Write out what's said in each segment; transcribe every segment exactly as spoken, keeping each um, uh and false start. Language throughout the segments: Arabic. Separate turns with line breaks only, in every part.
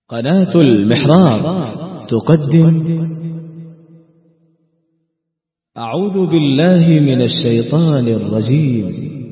قناة المحراب تقدم أعوذ بالله من الشيطان الرجيم.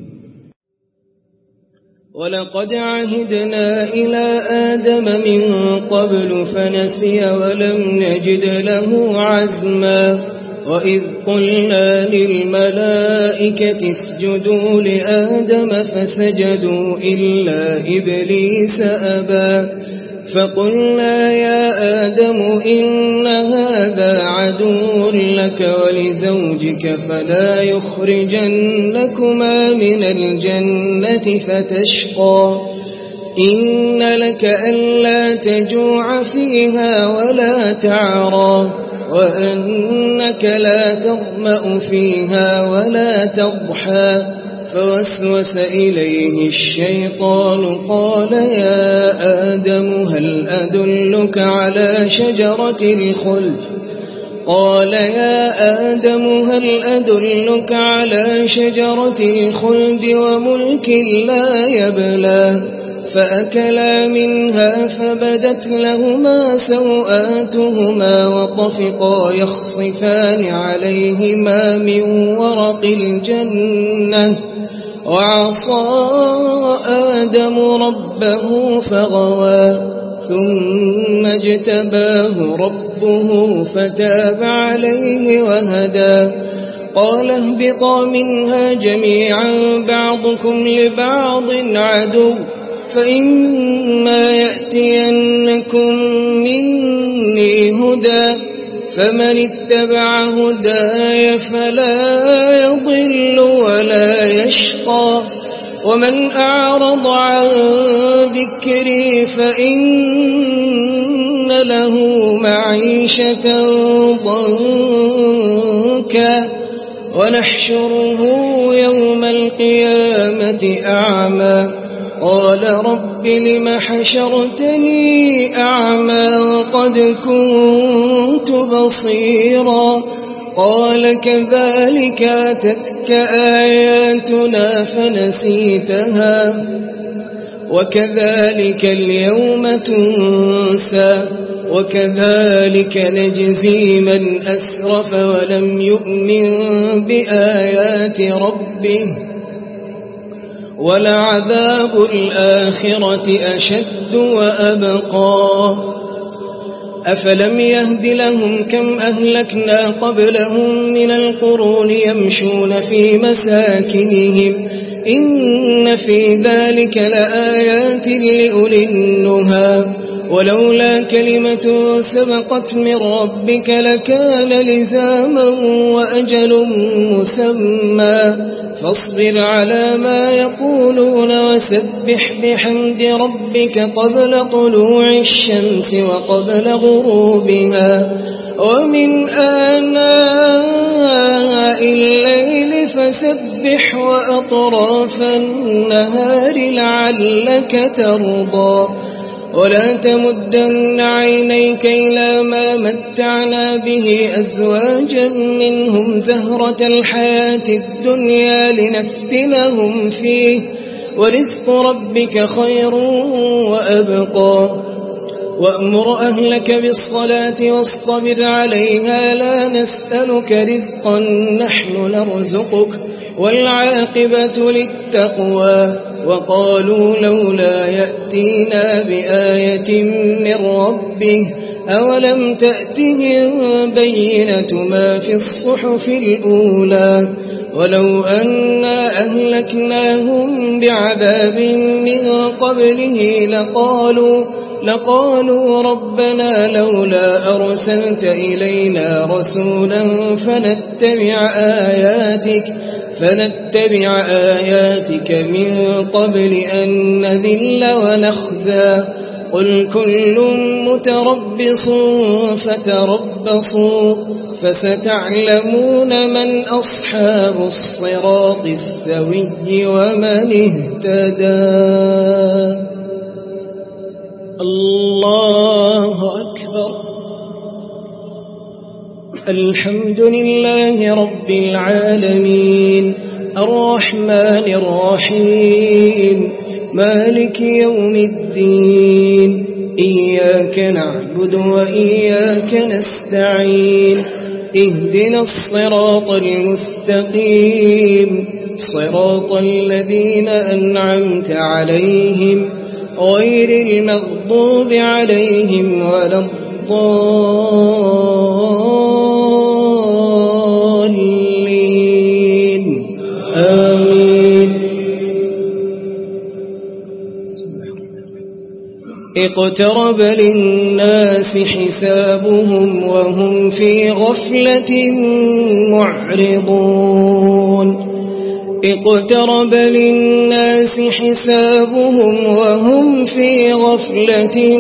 ولقد عهدنا إلى آدم من قبل فنسي ولم نجد له عزما وإذ قلنا للملائكة اسجدوا لآدم فسجدوا إلا إبليس أبى فقلنا يا آدم إن هذا عدو لك ولزوجك فلا يخرجنكما من الجنة فتشقى إن لك ألا تجوع فيها ولا تعرى وأنك لا تظمأ فيها ولا تضحى فوسوس إليه الشيطان قال يا آدم هل أدلك على شجرة الخلد قال يا آدم هل أدلك على شجرة الخلد وملك لا يبلى فأكلا منها فبدت لهما سوآتهما وطفقا يخصفان عليهما من ورق الجنة وعصى آدم ربه فغوى ثم اجتباه ربه فتاب عليه وهدى قال اهبطا منها جميعا بعضكم لبعض عدو فإما يأتينكم مني هدى فمن اتبع هداي فلا يضل ولا يشقى ومن أعرض عن ذكري فإن له معيشة ضنكا ونحشره يوم القيامة أعمى قال رب لم حشرتني أعمى وقد كنت بصيرا قال كذلك أتتك آياتنا فنسيتها وكذلك اليوم تنسى وكذلك نجزي من أسرف ولم يؤمن بآيات ربه ولعذاب الآخرة أشد وأبقى أفلم يهد لهم كم أهلكنا قبلهم من القرون يمشون في مساكنهم إن في ذلك لآيات لأولي النهى ولولا كلمة سبقت من ربك لكان لزاما وأجل مسمى فاصبر على ما يقولون وسبح بحمد ربك قبل طلوع الشمس وقبل غروبها ومن آناء الليل فسبح وأطراف النهار لعلك ترضى ولا تمدن عينيك إلى ما متعنا به أزواجا منهم زهرة الحياة الدنيا لنفتنهم فيه ورزق ربك خير وأبقى وأمر أهلك بالصلاة واصطبر عليها لا نسألك رزقا نحن نرزقك والعاقبة للتقوى وقالوا لولا يأتينا بآية من ربه أولم تأتهم بينة ما في الصحف الأولى ولو أنا أهلكناهم بعذاب من قبله لقالوا لقالوا ربنا لولا أرسلت إلينا رسولا فنتبع آياتك فنتبع آياتك من قبل أن نذل ونخزى قل كل متربص فتربصوا فستعلمون من أصحاب الصراط السوي ومن اهتدى. الله أكبر. الحمد لله رب العالمين الرحمن الرحيم مالك يوم الدين إياك نعبد وإياك نستعين اهدنا الصراط المستقيم صراط الذين أنعمت عليهم غير المغضوب عليهم ولا الضالين آمين. اقترب للناس حسابهم وهم في غفلة معرضون اقترب للناس حسابهم وهم في غفلة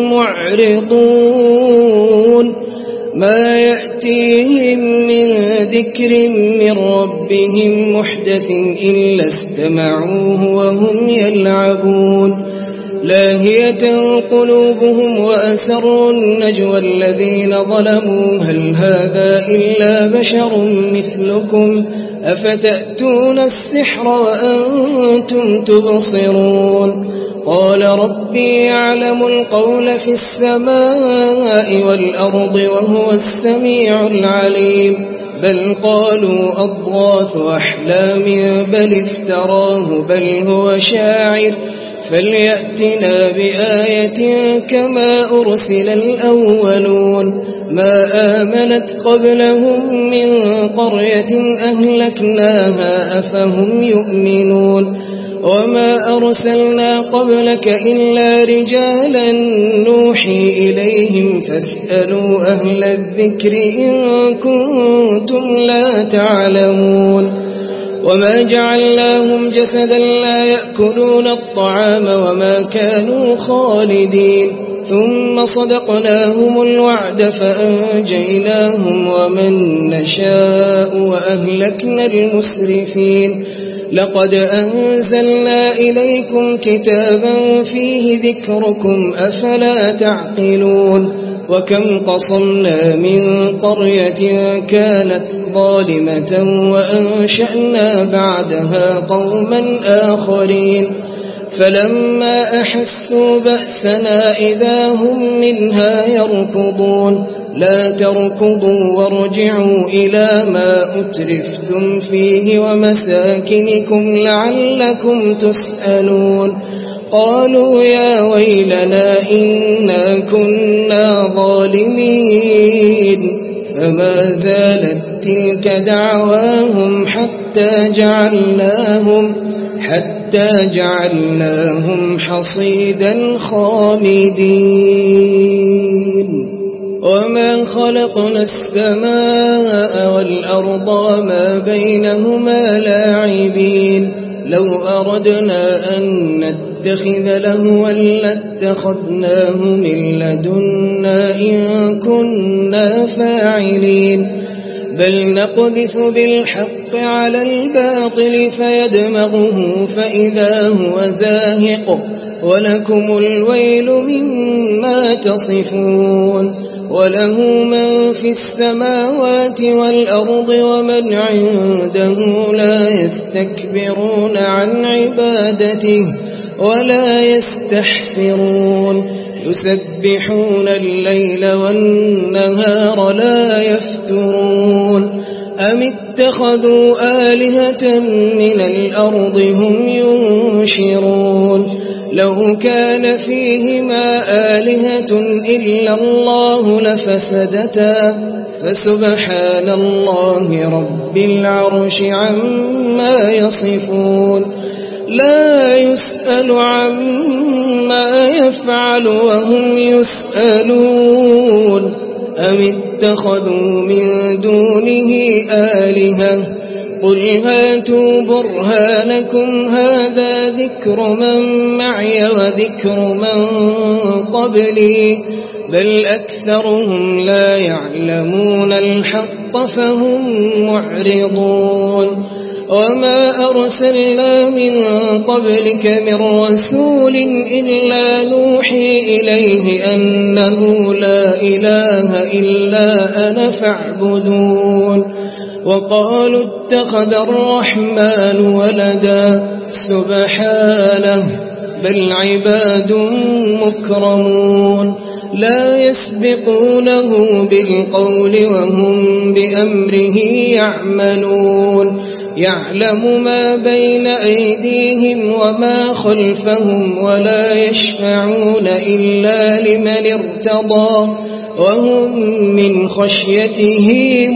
معرضون ما يأتيهم من ذكر من ربهم محدث إلا استمعوه وهم يلعبون لاهية قلوبهم وأسروا النجوى الذين ظلموا هل هذا إلا بشر مثلكم أفتأتون السحر وأنتم تبصرون قال ربي يعلم القول في السماء والأرض وهو السميع العليم بل قالوا أضغاث أحلام بل افتراه بل هو شاعر فليأتنا بآية كما أرسل الأولون ما آمنت قبلهم من قرية أهلكناها أفهم يؤمنون وما أرسلنا قبلك إلا رجالا نوحي إليهم فاسألوا أهل الذكر إن كنتم لا تعلمون وما جعلناهم جسدا لا يأكلون الطعام وما كانوا خالدين ثم صدقناهم الوعد فأنجيناهم ومن نشاء وأهلكنا المسرفين لقد أنزلنا إليكم كتابا فيه ذكركم أفلا تعقلون وكم قصمنا من قرية كانت ظالمة وأنشأنا بعدها قوما آخرين فلما أحسوا بأسنا إذا هم منها يركضون لا تركضوا وارجعوا إلى ما أترفتم فيه ومساكنكم لعلكم تسألون قالوا يا ويلنا إنا كنا ظالمين فما زالت تلك دعواهم حتى جعلناهم حتى جعلناهم حصيدا خامدين وما خلقنا السماء والأرض وما بينهما لاعبين لو أردنا أن نتخذ لهوا لاتخذناه من لدنا إن كنا فاعلين بل نقذف بالحق على الباطل فيدمغه فإذا هو زاهق ولكم الويل مما تصفون وله من في السماوات والأرض ومن عنده لا يستكبرون عن عبادته ولا يستحسرون يسبحون الليل والنهار لا يفترون أم اتخذوا آلهة من الأرض هم ينشرون لو كان فيهما آلهة إلا الله لفسدتا فسبحان الله رب العرش عما يصفون لا يسأل عما يفعل وهم يسألون أم اتخذوا من دونه آلهة قل هاتوا برهانكم هذا ذكر من معي وذكر من قبلي بل أكثرهم لا يعلمون الحق فهم معرضون وما أرسلنا من قبلك من رسول إلا نوحي إليه أنه لا إله إلا أنا فاعبدون وقالوا اتخذ الرحمن ولدا سبحانه بل عباد مكرمون لا يسبقونه بالقول وهم بأمره يعملون يعلم ما بين أيديهم وما خلفهم ولا يشفعون إلا لمن ارتضى وهم من خشيته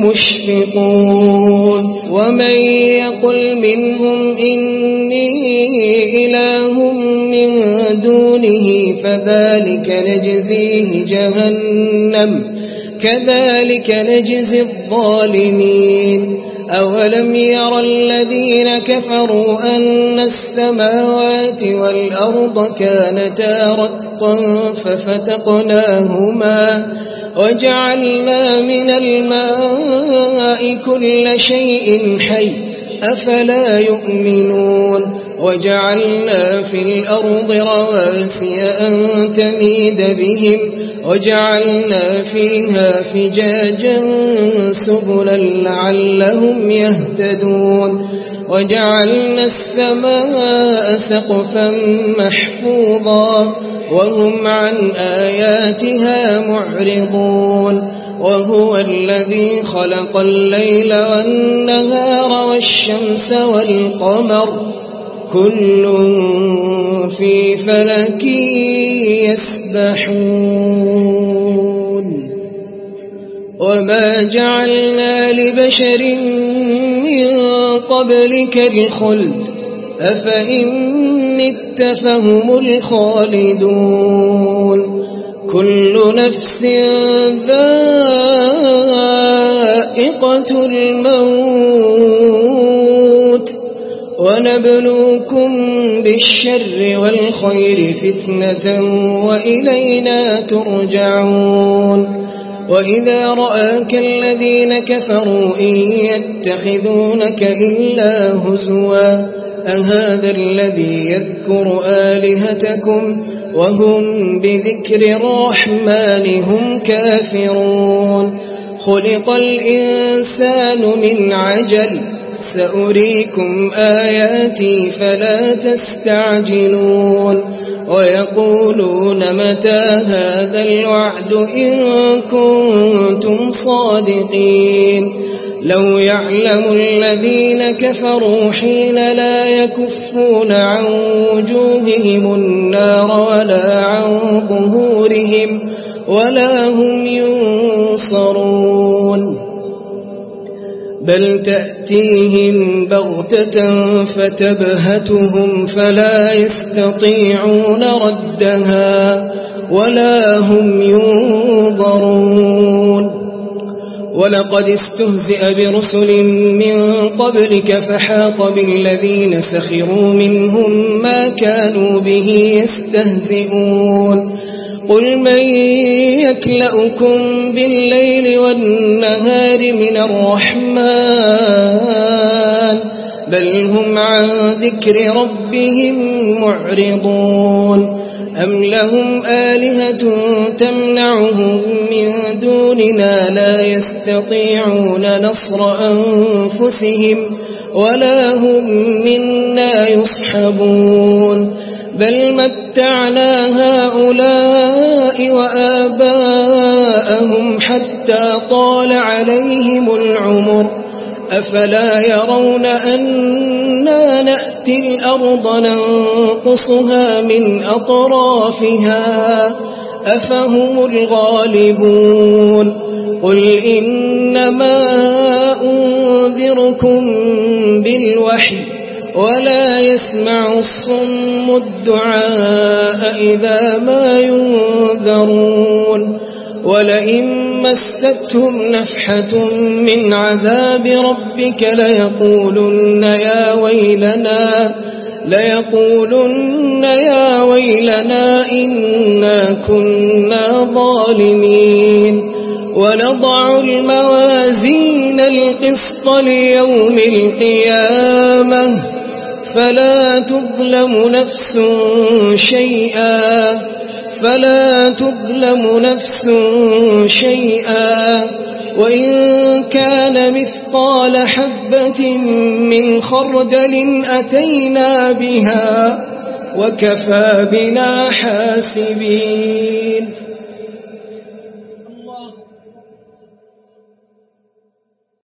مشفقون ومن يقل منهم إني إله من دونه فذلك نجزيه جهنم كذلك نجزي الظالمين أولم ير الذين كفروا أن السماوات والأرض كانتا رتقا ففتقناهما وجعلنا من الماء كل شيء حي أفلا يؤمنون وجعلنا في الأرض رواسي أن تميد بهم وجعلنا فيها فجاجا سبلا لعلهم يهتدون وجعلنا السماء سقفا محفوظا وهم عن آياتها معرضون وهو الذي خلق الليل والنهار والشمس والقمر كل في فلك يسبحون وما جعلنا لبشر من قبلك الخلد أفإن مت فهم الخالدون كل نفس ذائقة الموت ونبلوكم بالشر والخير فتنة وإلينا ترجعون وإذا رآك الذين كفروا إن يتخذونك إلا هزوا أهذا الذي يذكر آلهتكم وهم بذكر الرحمن هم كافرون خلق الإنسان من عجل سأريكم آياتي فلا تستعجلون ويقولون متى هذا الوعد إن كنتم صادقين لو يعلم الذين كفروا حين لا يكفون عن وجوههم النار ولا عن ظهورهم ولا هم ينصرون بل تأتيهم بغتة فتبهتهم فلا يستطيعون ردها ولا هم ينظرون ولقد استهزئ برسل من قبلك فحاق بالذين سخروا منهم ما كانوا به يستهزئون قل من يكلأكم بالليل والنهار من الرحمن بل هم عن ذكر ربهم معرضون أم لهم آلهة تمنعهم من دوننا لا يستطيعون نصر أنفسهم ولا هم منا يصحبون بل متعنا هؤلاء وآباءهم حتى طال عليهم العمر أفلا يرون أنا نأتي الأرض ننقصها من أطرافها أفهم الغالبون قل إنما أنذركم بالوحي ولا يسمع الصم الدعاء إذا ما ينذرون ولئن مستهم نفحة من عذاب ربك ليقولن يا ويلنا ليقولن يا ويلنا إنا كنا ظالمين ونضع الموازين القسط ليوم القيامة فلا تظلم نفس شيئا فلا تظلم نفس شيئا وإن كان مثقال حبة من خردل أتينا بها وكفى بنا حاسبين.